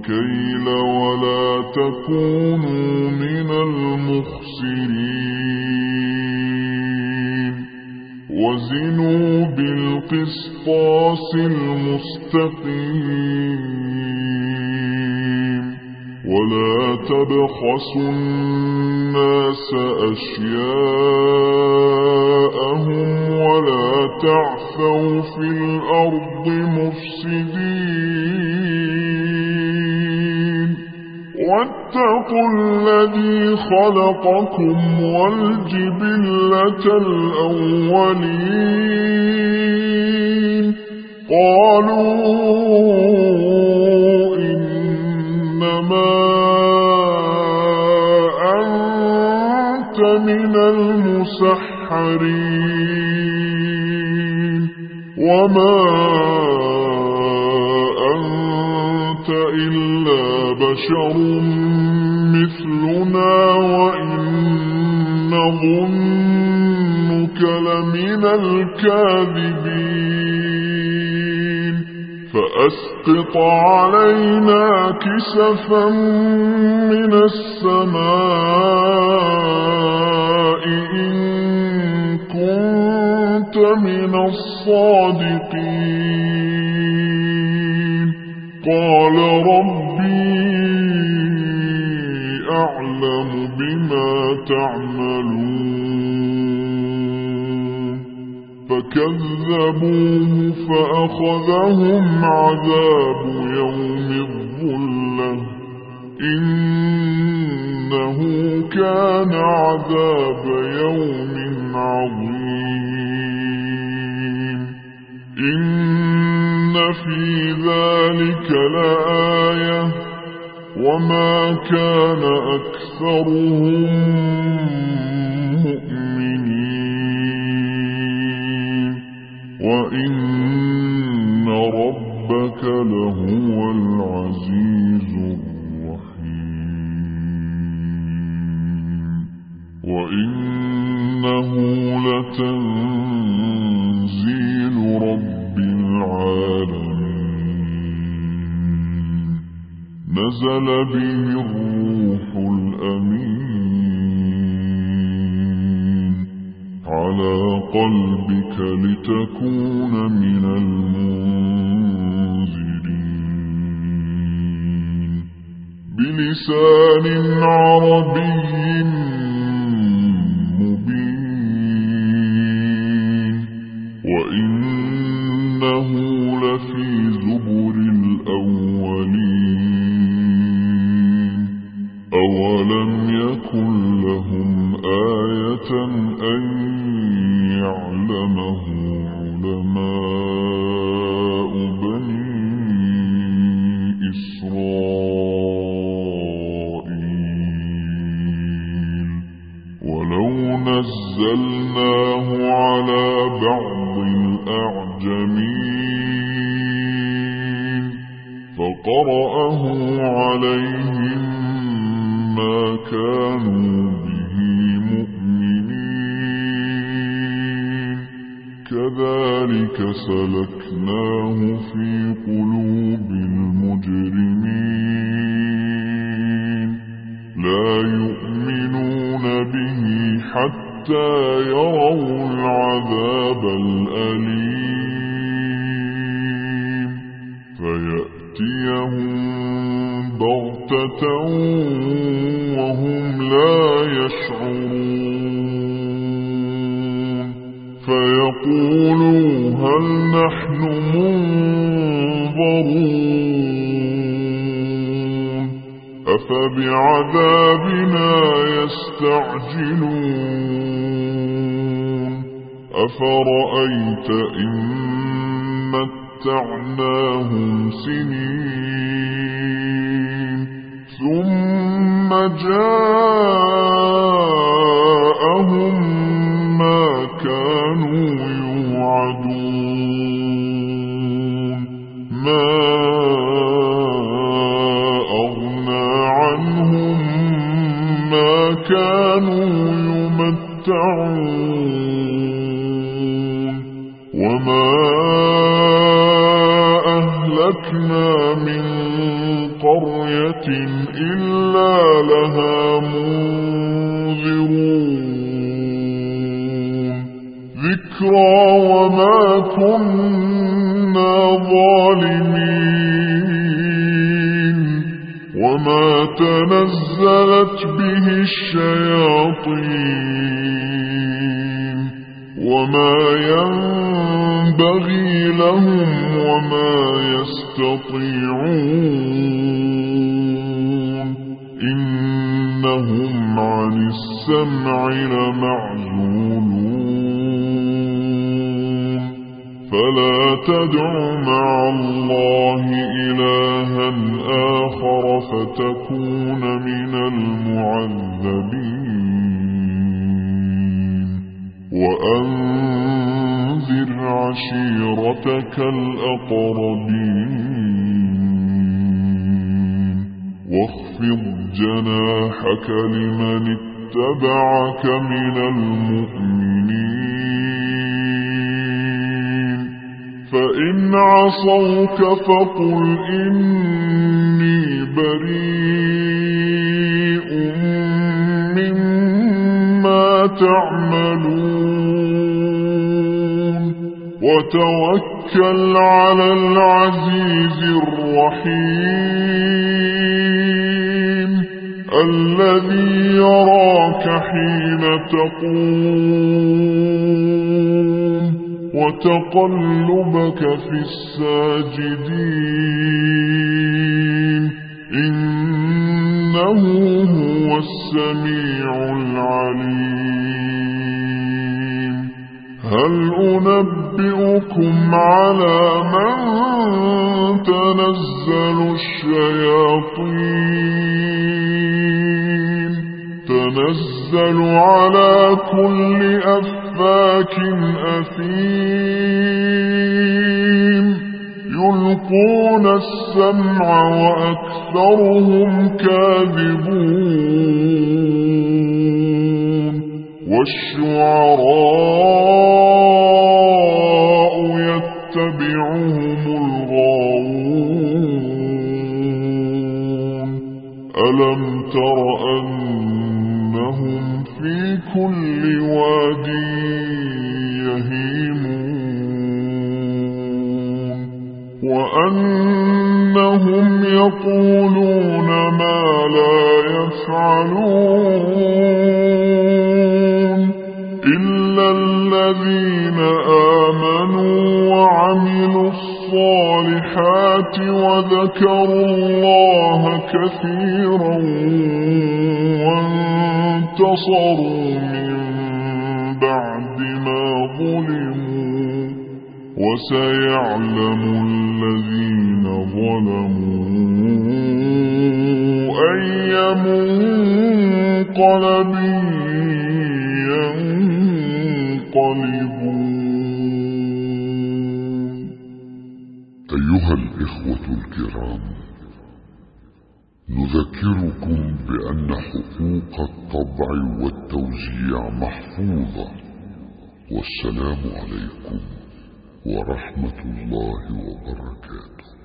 الكيل ولا تكونوا من المخسرين وزنوا بالقسطاس المستقيم ولا تبخسوا الناس أشياءهم ولا تعثوا في الأرض مفسدين واتقوا الذي خلقكم والجبلة الأولين قالوا إنما أنت من المسحرين وما أنت إلا بشر مثلنا وإن نظنك لمن الكاذبين فأسقط علينا كسفا من السماء إن كنت من الصادقين قال ربي أعلم بما تعملون فكذبوه فأخذهم عذاب يوم الظلة إنه كان عذاب يوم عظيم إن في ذلك لآية وما كان أكثرهم مؤمنين وإن ربك لهو العزيز الرحيم وإنه لتنزيل رب العالمين نزل به الروح الأمين على قلبك لتكون من المنذرين بلسان عربي مبين وإنه لفي زبر الأولين أولم يكن لهم آية أن يعلمه علماء بني إسرائيل ولو نزلناه على بعض الأعجمين فقرأه عليهم ما كانوا به مؤمنين كذلك سلكناه في قلوب المجرمين لا يؤمنون به حتى يروا العذاب الأليم فيأتيهم بغتة وهم لا يشعرون فيقولوا هل نحن منظرون أفبعذابنا يستعجلون أفرأيت إن متعناهم سنين ثم جاءهم ما كانوا يوعدون ما أغنى عنهم ما كانوا يمتعون وما أهلكنا من قرية إلا لها منذرون ذكرى وما كنا ظالمين وما تنزلت به الشياطين وما ينبغي لهم وما يستطيعون إنهم عن السمع لمعزولون فلا تدع مع الله إلها آخر فتكون من المعذبين وأنذر عشيرتك الأقربين واخفض جناحك لمن اتبعك من المؤمنين فإن عصوك فقل إني بريء مما تعملون وتوكل على العزيز الرحيم الذي يراك حين تقوم وتقلبك في الساجدين إنه هو السميع العليم هل أنبئكم على من تنزل الشياطين تنزل على كل أفاك أثيم يلقون السمع وأكثرهم كاذبون والشعراء يتبعهم الغاوون ألم تر أنهم في كل واد يهيمون وأنهم يقولون ما لا يفعلون إلا الذين آمنوا وعملوا الصالحات وذكروا الله كثيرا وانتصروا من بعد ما ظلموا وسيعلم الذين ظلموا أي منقلب ينقلبون. أيها الإخوة الكرام، نذكركم بأن حقوق الطبع والتوزيع محفوظة. والسلام عليكم ورحمة الله وبركاته.